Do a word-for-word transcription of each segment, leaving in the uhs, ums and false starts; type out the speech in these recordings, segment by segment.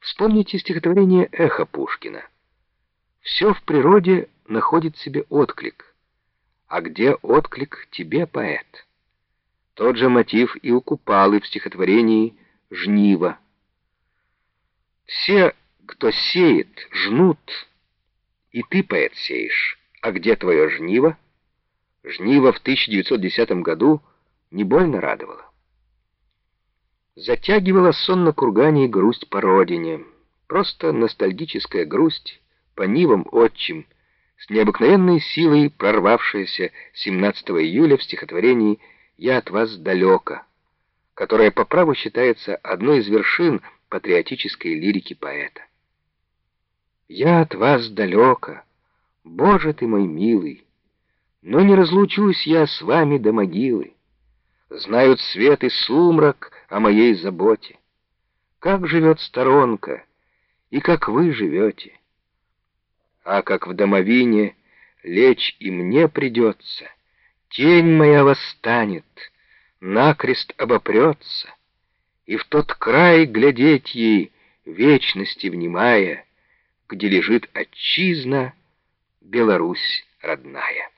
Вспомните стихотворение «Эхо» Пушкина. Все в природе находит себе отклик. А где отклик тебе, поэт? Тот же мотив и у Купалы в стихотворении «Жниво». Все, кто сеет, жнут, и ты, поэт, сеешь. А где твое жниво? Жниво в тысяча девятьсот десятом году не больно радовало. Затягивала сон на кургане и грусть по родине. Просто ностальгическая грусть по нивам отчим, с необыкновенной силой прорвавшаяся семнадцатого июля в стихотворении «Я от вас далеко», которое по праву считается одной из вершин патриотической лирики поэта. «Я от вас далеко, Боже ты мой милый, но не разлучусь я с вами до могилы. Знают свет и сумрак о моей заботе. Как живет сторонка, и как вы живете. А как в домовине лечь и мне придется, тень моя восстанет, накрест обопрется, и в тот край глядеть ей, вечности внимая, где лежит отчизна, Беларусь родная».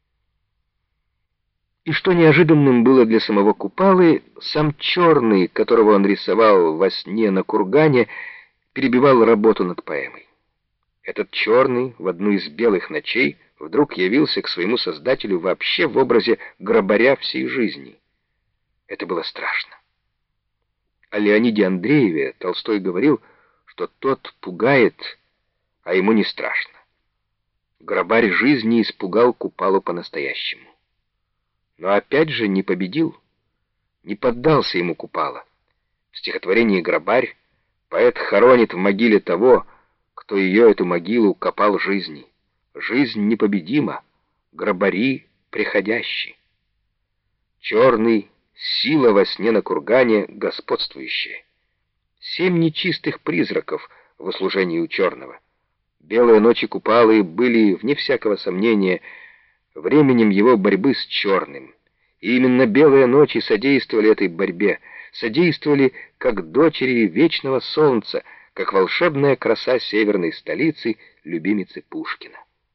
И что неожиданным было для самого Купалы, сам Черный, которого он рисовал во сне на кургане, перебивал работу над поэмой. Этот Черный в одну из белых ночей вдруг явился к своему создателю вообще в образе грабаря всей жизни. Это было страшно. О Леониде Андрееве Толстой говорил, что тот пугает, а ему не страшно. Грабарь жизни испугал Купалу по-настоящему. Но опять же не победил, не поддался ему Купала. В стихотворении «Грабарь» поэт хоронит в могиле того, кто ее, эту могилу, копал жизни. Жизнь непобедима, грабари приходящие. Черный — сила во сне на кургане господствующая. Семь нечистых призраков в услужении у Черного. Белые ночи Купалы были, вне всякого сомнения, временем его борьбы с Черным. И именно белые ночи содействовали этой борьбе, содействовали как дочери вечного солнца, как волшебная краса северной столицы, любимицы Пушкина.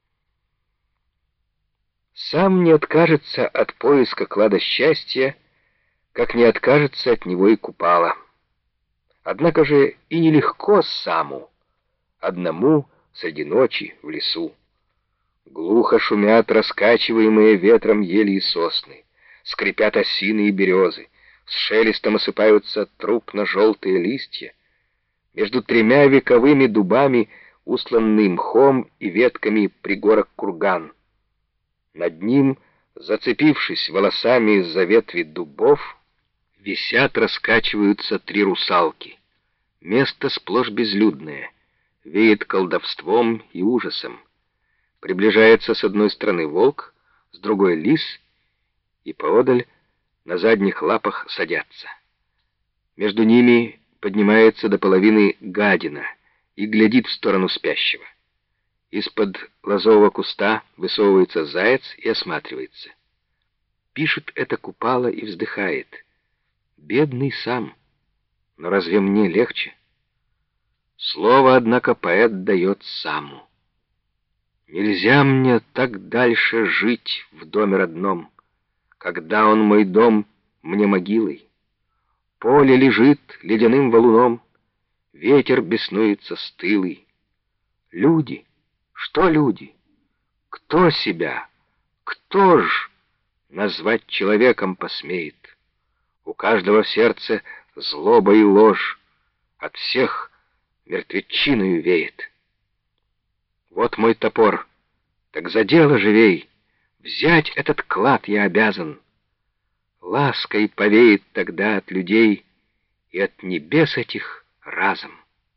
Сам не откажется от поиска клада счастья, как не откажется от него и Купала. Однако же и нелегко саму, одному среди ночи в лесу. Глухо шумят раскачиваемые ветром ели и сосны, скрипят осины и березы, с шелестом осыпаются трупно-желтые листья. Между тремя вековыми дубами, устланный мхом и ветками, пригорок курган. Над ним, зацепившись волосами за ветви дубов, висят, раскачиваются три русалки. Место сплошь безлюдное, веет колдовством и ужасом. Приближается с одной стороны волк, с другой лис, и поодаль на задних лапах садятся. Между ними поднимается до половины гадина и глядит в сторону спящего. Из-под лозового куста высовывается заяц и осматривается. Пишет это Купала и вздыхает. Бедный сам, но разве мне легче? Слово, однако, поэт дает саму. Нельзя мне так дальше жить в доме родном, когда он, мой дом, мне могилой. Поле лежит ледяным валуном, ветер беснуется стылый. Люди, что люди? Кто себя, кто ж назвать человеком посмеет? У каждого в сердце злоба и ложь, от всех мертвечиною веет. Вот мой топор, так за дело живей, взять этот клад я обязан. Лаской повеет тогда от людей и от небес этих разом.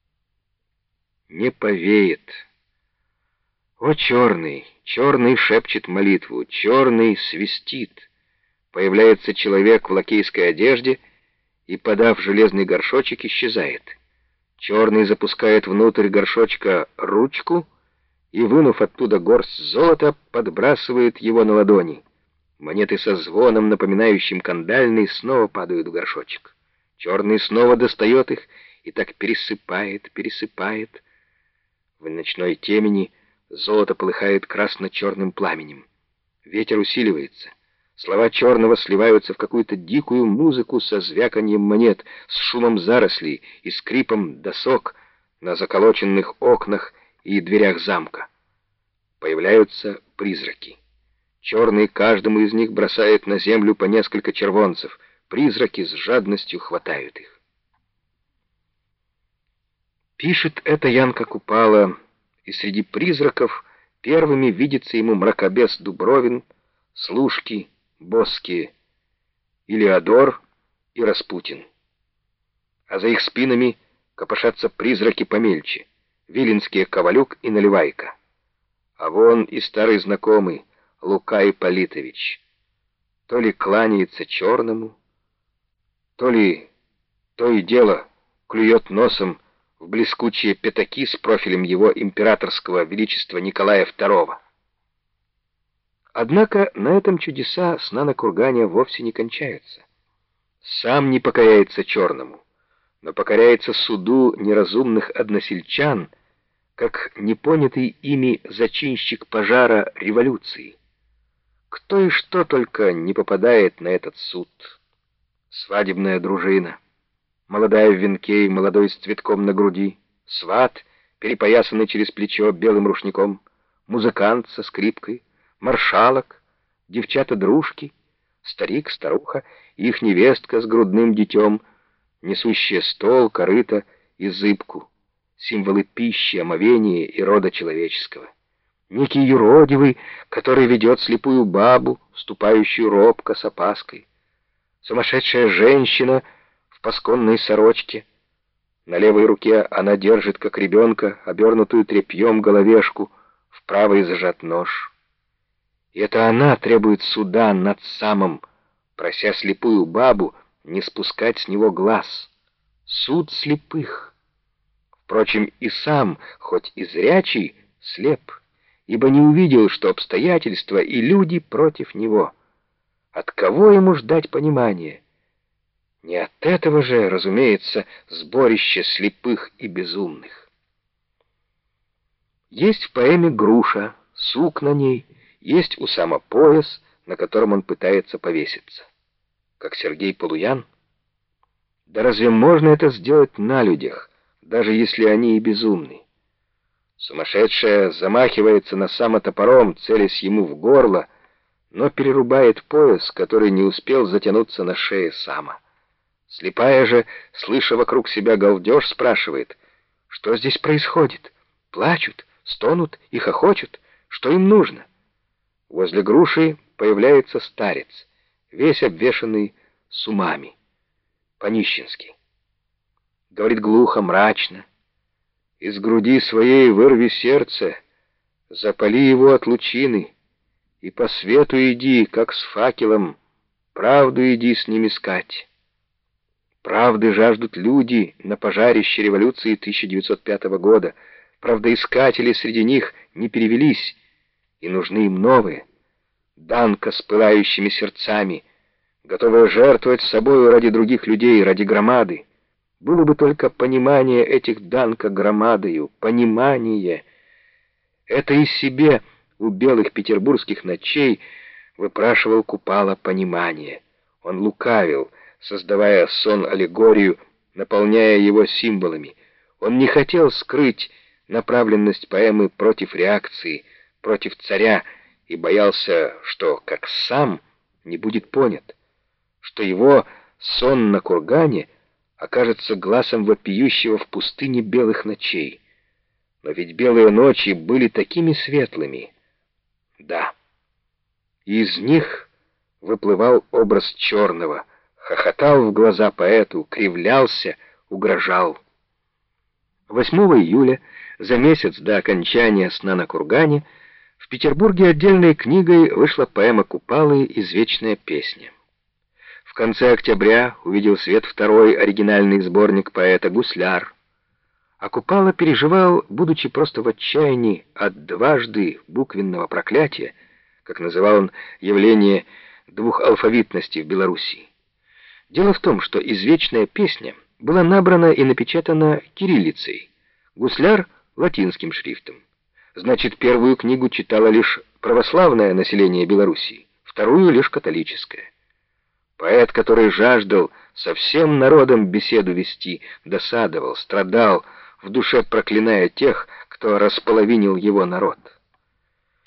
Не повеет. О, Черный, Черный шепчет молитву, Черный свистит. Появляется человек в лакейской одежде и, подав железный горшочек, исчезает. Черный запускает внутрь горшочка ручку и, вынув оттуда горсть золота, подбрасывает его на ладони. Монеты со звоном, напоминающим кандальный, снова падают в горшочек. Черный снова достает их и так пересыпает, пересыпает. В ночной темени золото полыхает красно-черным пламенем. Ветер усиливается. Слова черного сливаются в какую-то дикую музыку со звяканьем монет, с шумом зарослей и скрипом досок на заколоченных окнах и дверях замка. Появляются призраки. Черный каждому из них бросает на землю по несколько червонцев. Призраки с жадностью хватают их. Пишет это Янка Купала, и среди призраков первыми видится ему мракобес Дубровин, Служки, Боски, Илеодор и Распутин. А за их спинами копошатся призраки помельче, виленские Ковалюк и Наливайка. А вон и старый знакомый Лука Ипполитович. То ли кланяется черному, то ли то и дело клюет носом в блескучие пятаки с профилем его императорского величества Николая второго. Однако на этом чудеса сна на кургане вовсе не кончаются. Сам не покоряется черному, но покоряется суду неразумных односельчан, как непонятый ими зачинщик пожара революции. Кто и что только не попадает на этот суд. Свадебная дружина, молодая в венке и молодой с цветком на груди, сват, перепоясанный через плечо белым рушником, музыкант со скрипкой, маршалок, девчата-дружки, старик, старуха и их невестка с грудным детем, несущие стол, корыто и зыбку, символы пищи, омовения и рода человеческого. Некий юродивый, который ведет слепую бабу, ступающую робко с опаской. Сумасшедшая женщина в пасконной сорочке. На левой руке она держит, как ребенка, обернутую тряпьем головешку, в правой зажат нож. И это она требует суда над самым, прося слепую бабу не спускать с него глаз. Суд слепых. Впрочем, и сам, хоть и зрячий, слеп, ибо не увидел, что обстоятельства и люди против него. От кого ему ждать понимания? Не от этого же, разумеется, сборище слепых и безумных. Есть в поэме груша, сук на ней, есть у Сама пояс, на котором он пытается повеситься. Как Сергей Полуян? Да разве можно это сделать на людях, даже если они и безумны? Сумасшедшая замахивается на Сама топором, целясь ему в горло, но перерубает пояс, который не успел затянуться на шее Сама. Слепая же, слыша вокруг себя галдеж, спрашивает, что здесь происходит? Плачут, стонут и хохочут, что им нужно? Возле груши появляется старец, весь обвешанный сумами, по-нищенски. Говорит глухо, мрачно: «Из груди своей вырви сердце, запали его от лучины, и по свету иди, как с факелом, правду иди с ним искать». Правды жаждут люди на пожарище революции тысяча девятьсот пятого года. Правдоискатели среди них не перевелись, и нужны им новые. Данка с пылающими сердцами, готовая жертвовать собою ради других людей, ради громады. Было бы только понимание этих Данка громадою, понимание. Это и себе у белых петербургских ночей выпрашивал Купала понимание. Он лукавил, создавая сон-аллегорию, наполняя его символами. Он не хотел скрыть направленность поэмы против реакции, против царя, и боялся, что, как сам, не будет понят, что его сон на кургане окажется глазом вопиющего в пустыне белых ночей. Но ведь белые ночи были такими светлыми. Да. И из них выплывал образ черного, хохотал в глаза поэту, кривлялся, угрожал. восьмого июля, за месяц до окончания «Сна на кургане», в Петербурге отдельной книгой вышла поэма Купалы «Извечная песня». В конце октября увидел свет второй оригинальный сборник поэта «Гусляр». А Купала переживал, будучи просто в отчаянии от дважды буквенного проклятия, как называл он явление двухалфавитности в Белоруссии. Дело в том, что «Извечная песня» была набрана и напечатана кириллицей, Гусляр — латинским шрифтом. Значит, первую книгу читало лишь православное население Белоруссии, вторую — лишь католическое. Поэт, который жаждал со всем народом беседу вести, досадовал, страдал, в душе проклиная тех, кто располовинил его народ.